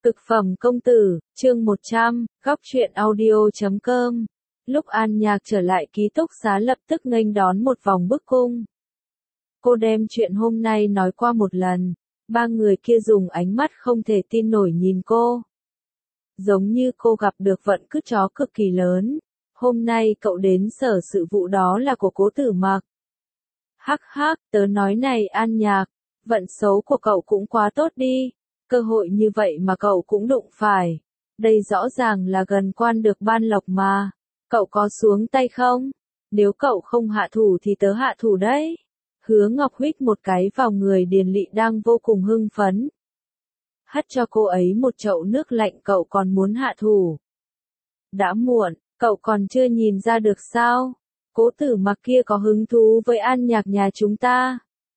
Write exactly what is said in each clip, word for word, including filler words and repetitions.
Cực phẩm công tử, chương một trăm, góc truyện audio chấm com. Lúc An Nhạc trở lại ký túc xá lập tức nghênh đón một vòng bức cung. Cô đem chuyện hôm nay nói qua một lần, ba người kia dùng ánh mắt không thể tin nổi nhìn cô. Giống như cô gặp được vận cứt chó cực kỳ lớn. Hôm nay cậu đến sở sự vụ đó là của Cố Tử Mặc. Hắc hắc, tớ nói này An Nhạc, vận xấu của cậu cũng quá tốt đi. Cơ hội như vậy mà cậu cũng đụng phải. Đây rõ ràng là gần quan được ban lộc mà. Cậu có xuống tay không? Nếu cậu không hạ thủ thì tớ hạ thủ đấy. Hứa Ngọc huých một cái vào người Điền Lị đang vô cùng hưng phấn. Hất cho cô ấy một chậu nước lạnh, cậu còn muốn hạ thủ. Đã muộn, cậu còn chưa nhìn ra được sao? Cố Tử Mặc kia có hứng thú với An Nhạc nhà chúng ta.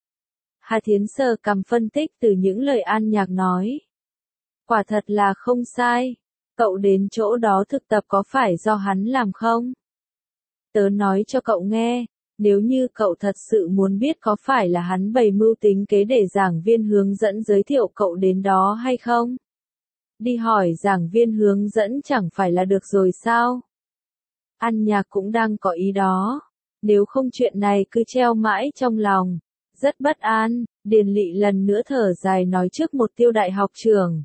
Hà Thiến sờ cằm phân tích từ những lời An Nhạc nói. Quả thật là không sai. Cậu đến chỗ đó thực tập có phải do hắn làm không? Tớ nói cho cậu nghe, nếu như cậu thật sự muốn biết có phải là hắn bày mưu tính kế để giảng viên hướng dẫn giới thiệu cậu đến đó hay không? Đi hỏi giảng viên hướng dẫn chẳng phải là được rồi sao? An Nhạc cũng đang có ý đó. Nếu không chuyện này cứ treo mãi trong lòng. Rất bất an, Điền Lị lần nữa thở dài nói trước một tiêu đại học trưởng.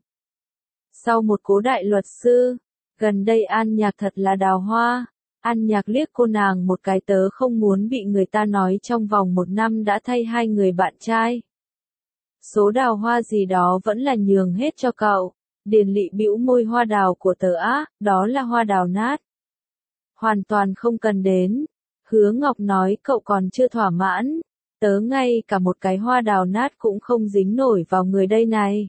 Sau một Cố đại luật sư, gần đây An Nhạc thật là đào hoa. An Nhạc liếc cô nàng một cái, tớ không muốn bị người ta nói trong vòng một năm đã thay hai người bạn trai. Số đào hoa gì đó vẫn là nhường hết cho cậu. Điền Lị bĩu môi, hoa đào của tớ á, đó là hoa đào nát. Hoàn toàn không cần đến. Hứa Ngọc nói cậu còn chưa thỏa mãn. Tớ ngay cả một cái hoa đào nát cũng không dính nổi vào người đây này.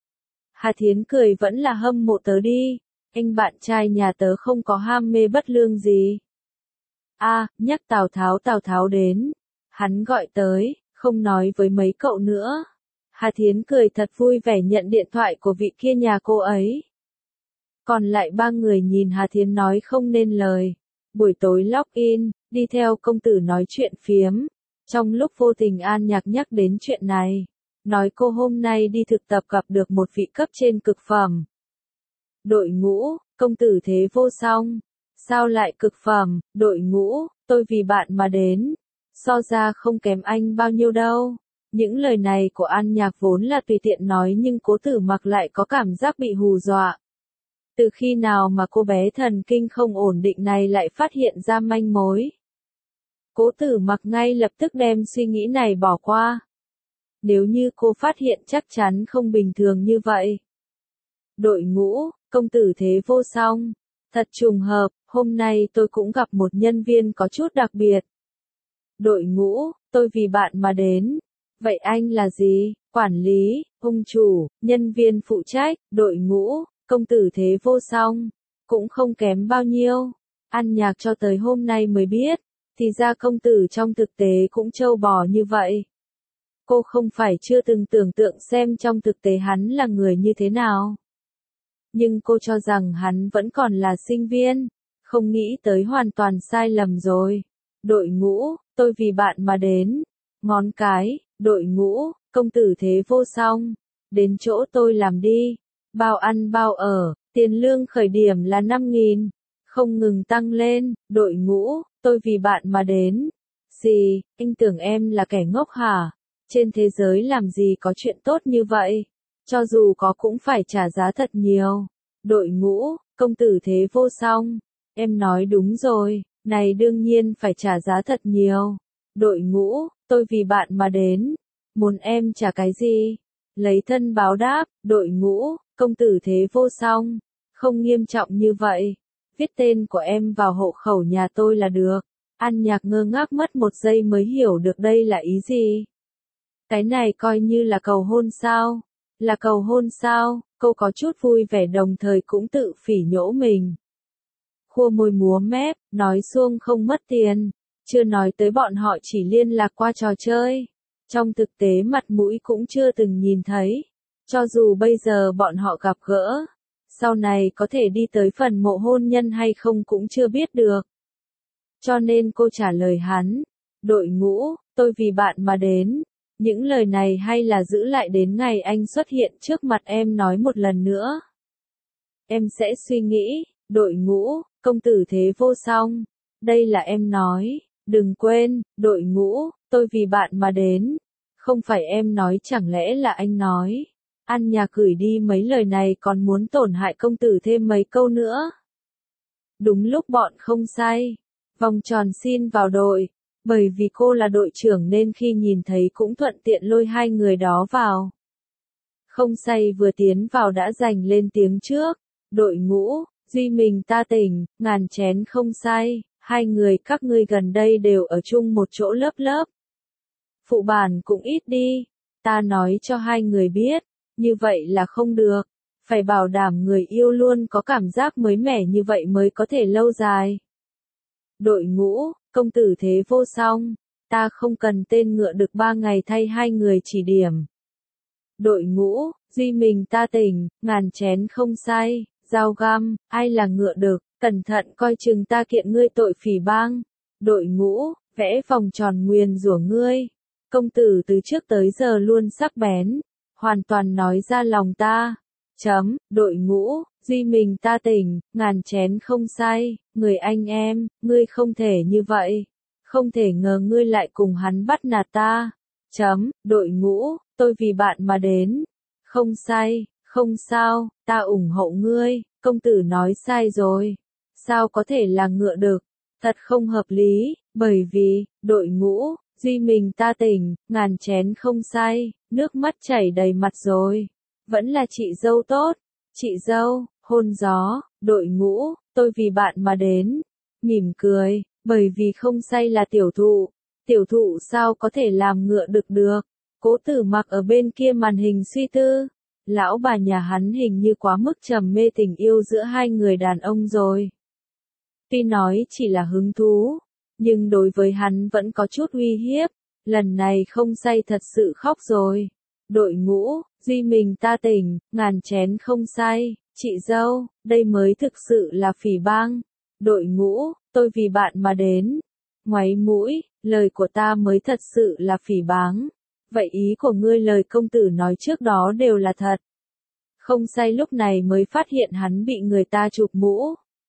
Hà Thiến cười, vẫn là hâm mộ tớ đi. Anh bạn trai nhà tớ không có ham mê bất lương gì. A, à, nhắc Tào Tháo Tào Tháo đến. Hắn gọi tới, không nói với mấy cậu nữa. Hà Thiến cười thật vui vẻ nhận điện thoại của vị kia nhà cô ấy. Còn lại ba người nhìn Hà Thiến nói không nên lời. Buổi tối login, đi theo công tử nói chuyện phiếm. Trong lúc vô tình An Nhạc nhắc đến chuyện này, nói cô hôm nay đi thực tập gặp được một vị cấp trên cực phẩm. Đội ngũ, công tử thế vô song. Sao lại cực phẩm, đội ngũ, tôi vì bạn mà đến. So ra không kém anh bao nhiêu đâu. Những lời này của An Nhạc vốn là tùy tiện nói, nhưng Cố Tử Mặc lại có cảm giác bị hù dọa. Từ khi nào mà cô bé thần kinh không ổn định này lại phát hiện ra manh mối? Cố Tử Mặc ngay lập tức đem suy nghĩ này bỏ qua. Nếu như cô phát hiện chắc chắn không bình thường như vậy. Đội ngũ, công tử thế vô song. Thật trùng hợp, hôm nay tôi cũng gặp một nhân viên có chút đặc biệt. Đội ngũ, tôi vì bạn mà đến. Vậy anh là gì? Quản lý, ông chủ, nhân viên phụ trách, đội ngũ, công tử thế vô song. Cũng không kém bao nhiêu. An Nhạc cho tới hôm nay mới biết. Thì ra công tử trong thực tế cũng trâu bò như vậy. Cô không phải chưa từng tưởng tượng xem trong thực tế hắn là người như thế nào. Nhưng cô cho rằng hắn vẫn còn là sinh viên. Không nghĩ tới hoàn toàn sai lầm rồi. Đội ngũ, tôi vì bạn mà đến. Ngón cái, đội ngũ, công tử thế vô song. Đến chỗ tôi làm đi. Bao ăn bao ở, tiền lương khởi điểm là năm nghìn. Không ngừng tăng lên, đội ngũ, tôi vì bạn mà đến. Gì, anh tưởng em là kẻ ngốc hả? Trên thế giới làm gì có chuyện tốt như vậy? Cho dù có cũng phải trả giá thật nhiều. Đội ngũ, công tử thế vô song. Em nói đúng rồi, này đương nhiên phải trả giá thật nhiều. Đội ngũ, tôi vì bạn mà đến. Muốn em trả cái gì? Lấy thân báo đáp, đội ngũ, công tử thế vô song. Không nghiêm trọng như vậy. Viết tên của em vào hộ khẩu nhà tôi là được. An Nhạc ngơ ngác mất một giây mới hiểu được đây là ý gì. Cái này coi như là cầu hôn sao? Là cầu hôn sao? Cô có chút vui vẻ đồng thời cũng tự phỉ nhổ mình. Khua môi múa mép, nói suông không mất tiền. Chưa nói tới bọn họ chỉ liên lạc qua trò chơi. Trong thực tế mặt mũi cũng chưa từng nhìn thấy. Cho dù bây giờ bọn họ gặp gỡ. Sau này có thể đi tới phần mộ hôn nhân hay không cũng chưa biết được. Cho nên cô trả lời hắn. Đội ngũ, tôi vì bạn mà đến. Những lời này hay là giữ lại đến ngày anh xuất hiện trước mặt em nói một lần nữa. em sẽ suy nghĩ, đội ngũ, công tử thế vô song. Đây là em nói, đừng quên, đội ngũ, tôi vì bạn mà đến. Không phải em nói chẳng lẽ là anh nói. An Nhạc gửi đi mấy lời này còn muốn tổn hại công tử thêm mấy câu nữa. Đúng lúc bọn không say, vòng tròn xin vào đội, bởi vì cô là đội trưởng nên khi nhìn thấy cũng thuận tiện lôi hai người đó vào. Không say vừa tiến vào đã giành lên tiếng trước, đội ngũ, duy mình ta tỉnh, ngàn chén không say, hai người các ngươi gần đây đều ở chung một chỗ lớp lớp. Phụ bản cũng ít đi, ta nói cho hai người biết, như vậy là không được, phải bảo đảm người yêu luôn có cảm giác mới mẻ như vậy mới có thể lâu dài. Đội ngũ, công tử thế vô song, ta không cần tên ngựa được ba ngày thay hai người chỉ điểm. Đội ngũ, duy mình ta tỉnh, ngàn chén không say, dao găm, ai là ngựa đực, cẩn thận coi chừng ta kiện ngươi tội phỉ bang. Đội ngũ, vẽ vòng tròn nguyền rủa ngươi. Công tử từ trước tới giờ luôn sắc bén, hoàn toàn nói ra lòng ta. Chấm, đội ngũ, duy mình ta tỉnh, ngàn chén không say, người anh em, ngươi không thể như vậy. Không thể ngờ ngươi lại cùng hắn bắt nạt ta. Chấm, đội ngũ, tôi vì bạn mà đến. Không say, không sao, ta ủng hộ ngươi, công tử nói sai rồi. Sao có thể là ngựa đực, thật không hợp lý, bởi vì, đội ngũ, duy mình ta tỉnh, ngàn chén không say, nước mắt chảy đầy mặt rồi. Vẫn là chị dâu tốt, chị dâu, hôn gió, đội ngũ, tôi vì bạn mà đến. Mỉm cười, bởi vì không say là tiểu thụ, tiểu thụ sao có thể làm ngựa đực được. Cố Tử Mặc ở bên kia màn hình suy tư, lão bà nhà hắn hình như quá mức trầm mê tình yêu giữa hai người đàn ông rồi. Tuy nói chỉ là hứng thú, nhưng đối với hắn vẫn có chút uy hiếp, lần này không say thật sự khóc rồi. Đội ngũ, duy mình ta tỉnh, ngàn chén không say, chị dâu, đây mới thực sự là phỉ bang. Đội ngũ, tôi vì bạn mà đến. Ngoáy mũi, lời của ta mới thật sự là phỉ báng. Vậy ý của ngươi lời công tử nói trước đó đều là thật. Không say lúc này mới phát hiện hắn bị người ta chụp mũ.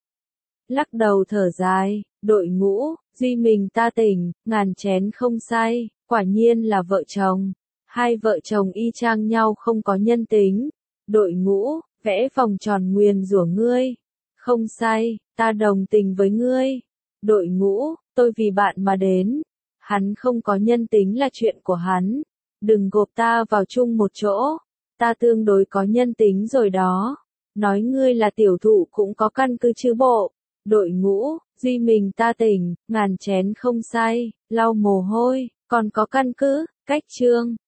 Lắc đầu thở dài, đội ngũ, duy mình ta tỉnh, ngàn chén không say, quả nhiên là vợ chồng. Hai vợ chồng y chang nhau không có nhân tính. Đội ngũ, vẽ vòng tròn nguyền rủa ngươi. Không say, ta đồng tình với ngươi. Đội ngũ, tôi vì bạn mà đến. Hắn không có nhân tính là chuyện của hắn. Đừng gộp ta vào chung một chỗ. Ta tương đối có nhân tính rồi đó. Nói ngươi là tiểu thụ cũng có căn cứ chứ bộ. Đội ngũ, duy mình ta tỉnh, ngàn chén không say, lau mồ hôi, còn có căn cứ, cách chương.